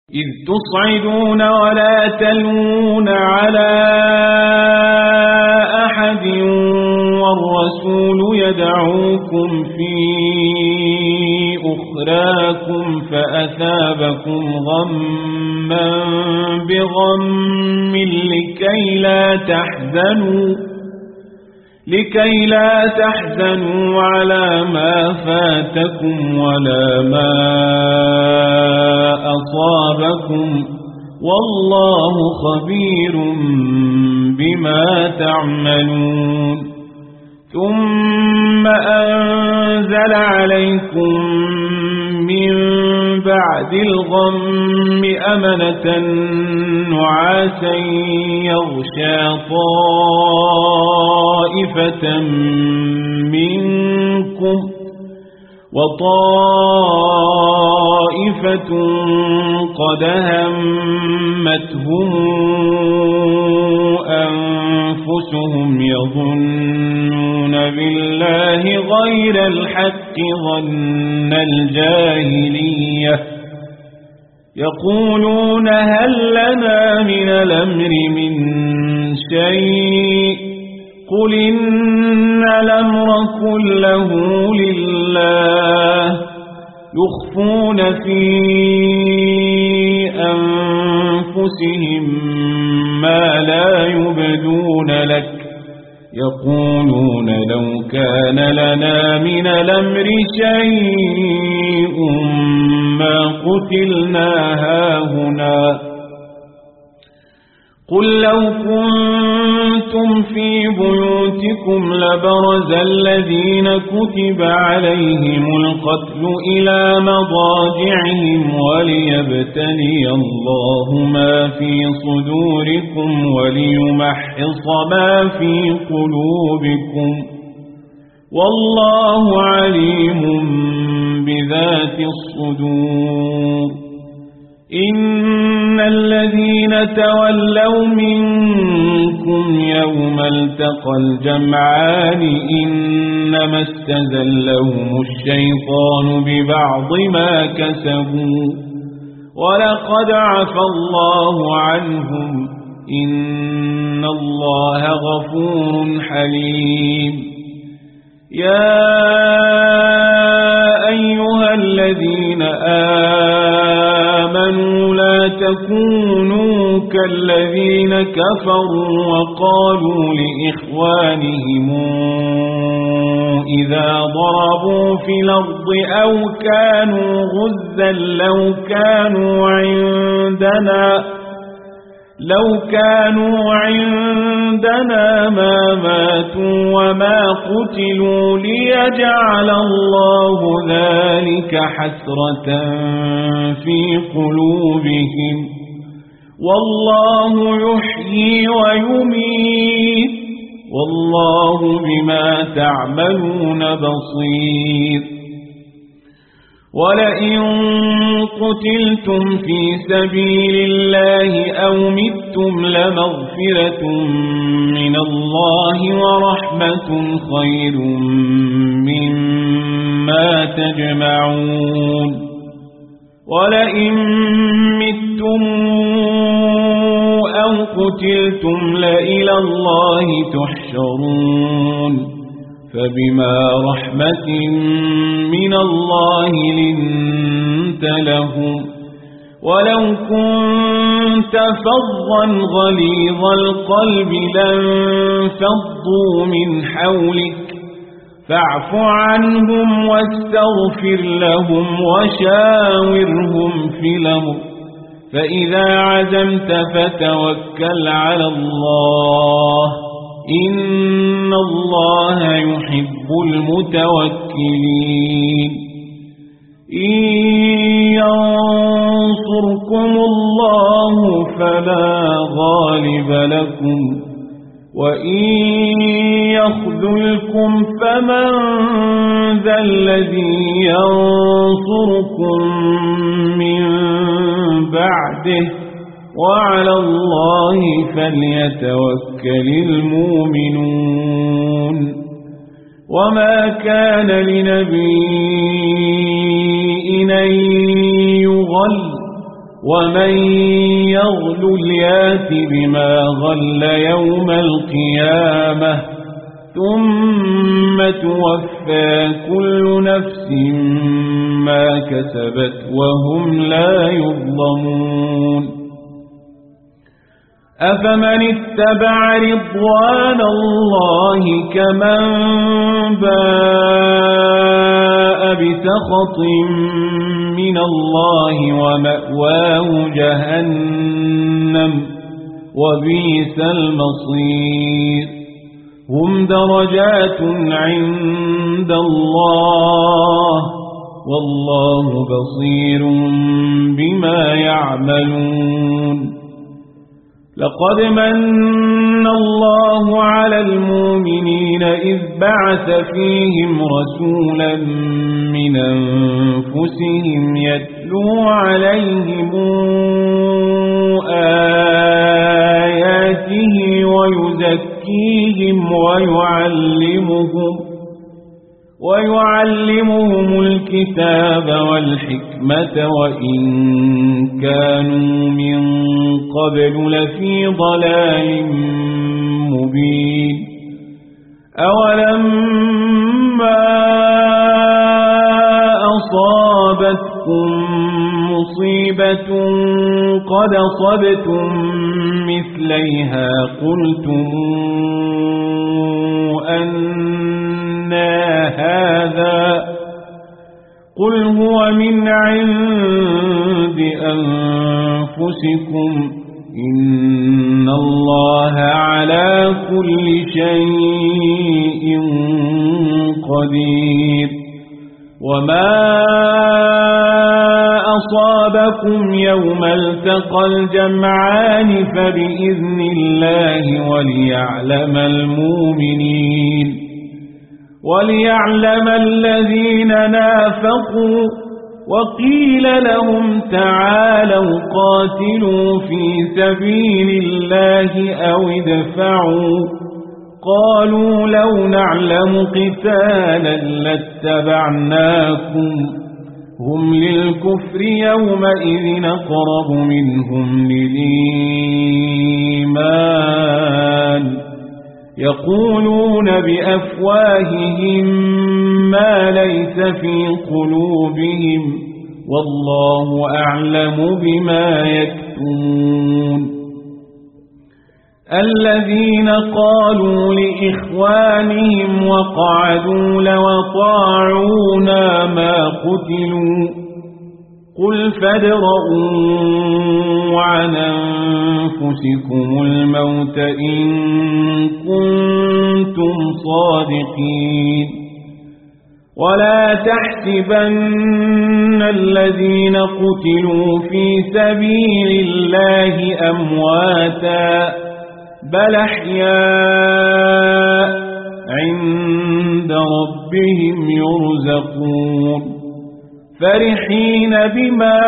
إذ تصعدون ولا تلوون على أحد والرسول يدعوكم في أخراكم فأثابكم غما بغم لكي لا تحزنوا على ما فاتكم ولا ما أصابكم والله خبير بما تعملون ثم أنزل عليكم من بعد الغم أمنة نعاسا يغشى طائفة منكم وطائفة قد همتهم أنفسهم يظنون بالله غير الحق ظن الجاهلية يقولون هل لنا من الأمر من شيء قل إن الأمر كله لله يخفون في أنفسهم ما لا يبدون لك يقولون لو كان لنا من الأمر شيء ما قتلنا هاهنا قل لو كنتم في بيوتكم لبرز الذين كتب عليهم القتل إلى مضاجعهم وليبتلي الله ما في صدوركم وليمحص ما في قلوبكم والله عليم بذات الصدور إن الذين تولوا منكم يوم التقى الجمعان إنما استزلهم الشيطان ببعض ما كسبوا ولقد عفى الله عنهم إن الله غفور حليم يا أيها الذين آمنوا لا تكونوا كالذين كفروا وقالوا لإخوانهم إذا ضربوا في الأرض أو كانوا غزا لو كانوا عندنا ما ماتوا وما قتلوا ليجعل الله ذلك حسرة في قلوبهم والله يحيي ويميت والله بما تعملون بصير ولئن قتلتم في سبيل الله أو متم لمغفرة من الله ورحمة خير مما تجمعون ولئن متم أو قتلتم لإلى الله تحشرون فبما رحمة من الله لنت لهم ولو كنت فظا غليظ القلب لانفضوا من حولك فاعف عنهم واستغفر لهم وشاورهم في الأمر فإذا عزمت فتوكل على الله إن الله يحب المتوكلين إن ينصركم الله فلا غالب لكم وإن يخذلكم فمن ذا الذي ينصركم من بعده وعلى الله فليتوكل المؤمنون وما كان لنبي أن يغل ومن يغل يات بما غل يوم القيامة ثم توفى كل نفس ما كسبت وهم لا يظلمون أفمن اتبع رضوان الله كمن باء بسخط من الله ومأواه جهنم وبئس المصير هم درجات عند الله والله بصير بما يعملون لقد من الله على المؤمنين إذ بعث فيهم رسولا من أنفسهم يتلو عليهم آياته ويزكيهم ويعلمهم الكتاب والحكمة وإن كانوا من قبل لفي ضلال مبين أولما أصابتكم مصيبة قد أصبتم مثليها قلتم أنى هذا قل هو من عند أنفسكم إن الله على كل شيء قدير وما أصابكم يوم التقى الجمعان فبإذن الله وليعلم الذين نافقوا وقيل لهم تعالوا قاتلوا في سبيل الله أو ادفعوا قالوا لو نعلم قتالا لاتبعناكم هم للكفر يومئذ أقرب منهم للإيمان يقولون بأفواههم ما ليس في قلوبهم والله أعلم بما يكتمون الذين قالوا لإخوانهم وقعدوا لو طاعونا ما قتلوا قل فادرءوا عن أنفسكم الموت إن كنتم صادقين ولا تحسبن الذين قتلوا في سبيل الله أمواتا بل أحياء عند ربهم يرزقون فرحين بما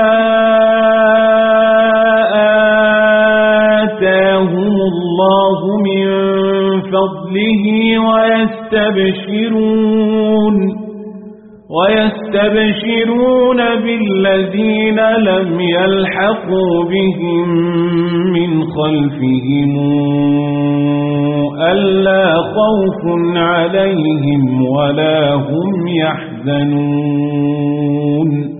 آتاهم الله من فضله ويستبشرون بالذين لم يلحقوا بهم من خلفهم ألا خوف عليهم ولا هم يحزنون